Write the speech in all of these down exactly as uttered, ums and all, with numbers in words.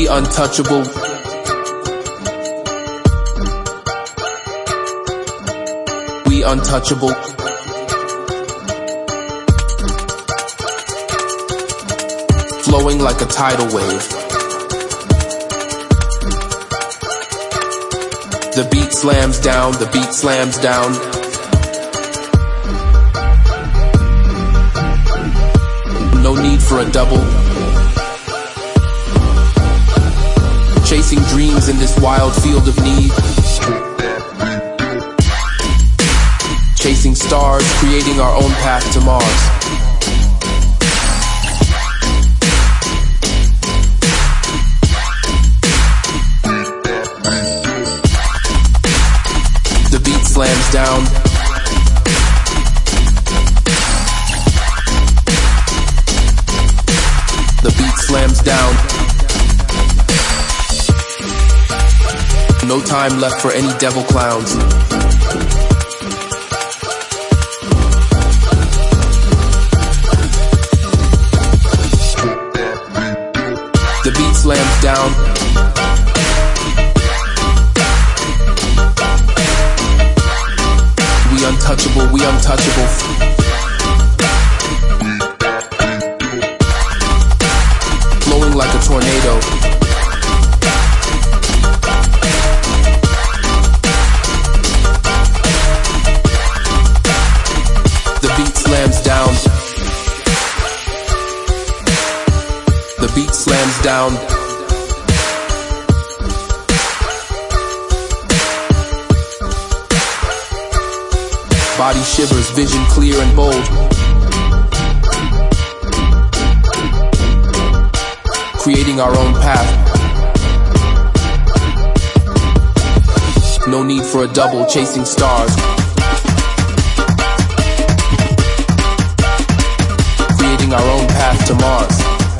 We untouchable. We untouchable. Flowing like a tidal wave. The beat slams down, the beat slams down. No need for a double. Chasing dreams in this wild field of need. Chasing stars, creating our own path to Mars. The beat slams down. The beat slams down. No time left for any devil clowns. The beat slams down. We untouchable, we untouchable. Flowing like a tornado. The beat slams down. The beat slams down. Body shivers, vision clear and bold. Creating our own path. No need for a double, chasing stars. Creating our own path to Mars.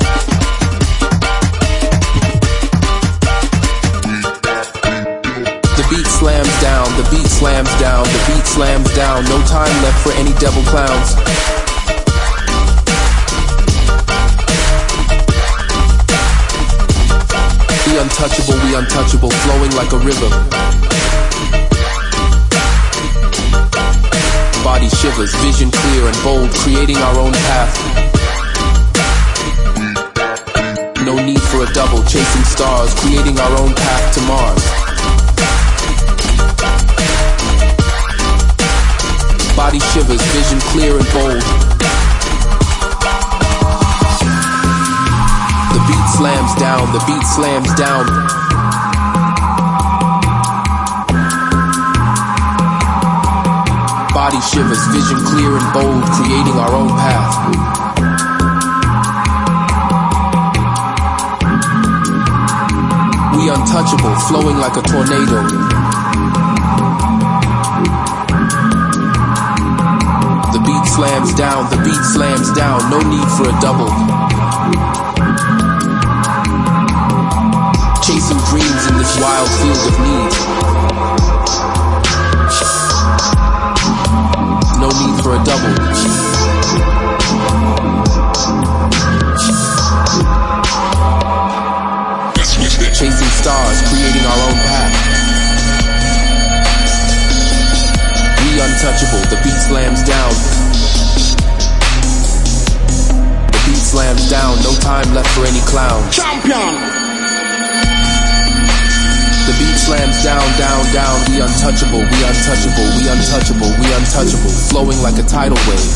The beat slams down, the beat slams down, the beat slams down. No time left for any devil clowns. We untouchable, we untouchable, flowing like a river. Body shivers, vision clear and bold, creating our own path. No need for a double, chasing stars, creating our own path to Mars. Body shivers, vision clear and bold. The beat slams down, the beat slams down. Body shivers, vision clear and bold, creating our own path. We untouchable, flowing like a tornado. The beat slams down, the beat slams down, no need for a double. Chasing dreams in this wild field of need. No need for a double. Chasing stars, creating our own path. We untouchable, the beat slams down. The beat slams down, no time left for any clowns. Champion! The beat slams down, down, down. We untouchable, we untouchable, we untouchable, we untouchable. Flowing like a tidal wave.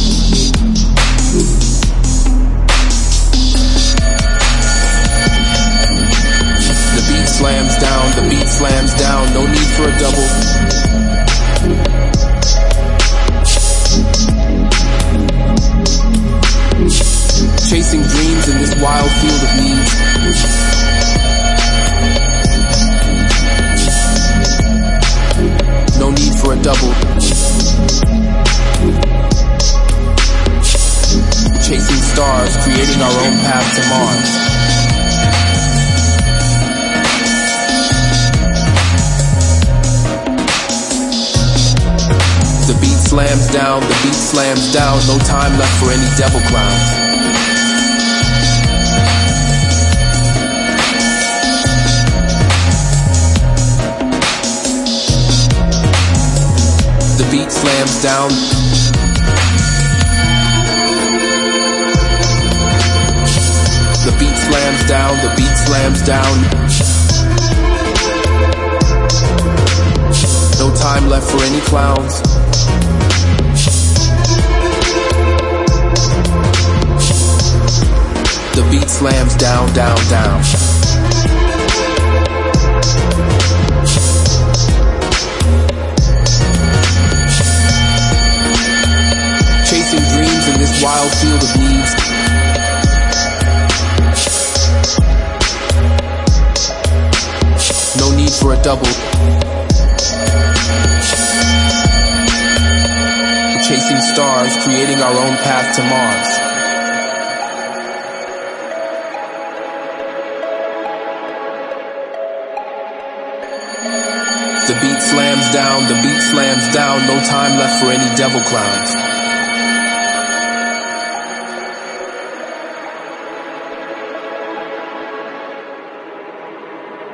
The beat slams down, the beat slams down. No need for a double. Chasing dreams in this wild field of need. No need for a double. Chasing stars, creating our own path to Mars. The beat slams down, the beat slams down. No time left for any devil clowns. beat slams down. The beat slams down, the beat slams down. No time left for any clowns. The beat slams down, down, down. Chasing dreams in this wild field of needs. No need for a double. Chasing stars, creating our own path to Mars. The beat slams down, the beat slams down, no time left for any devil clowns.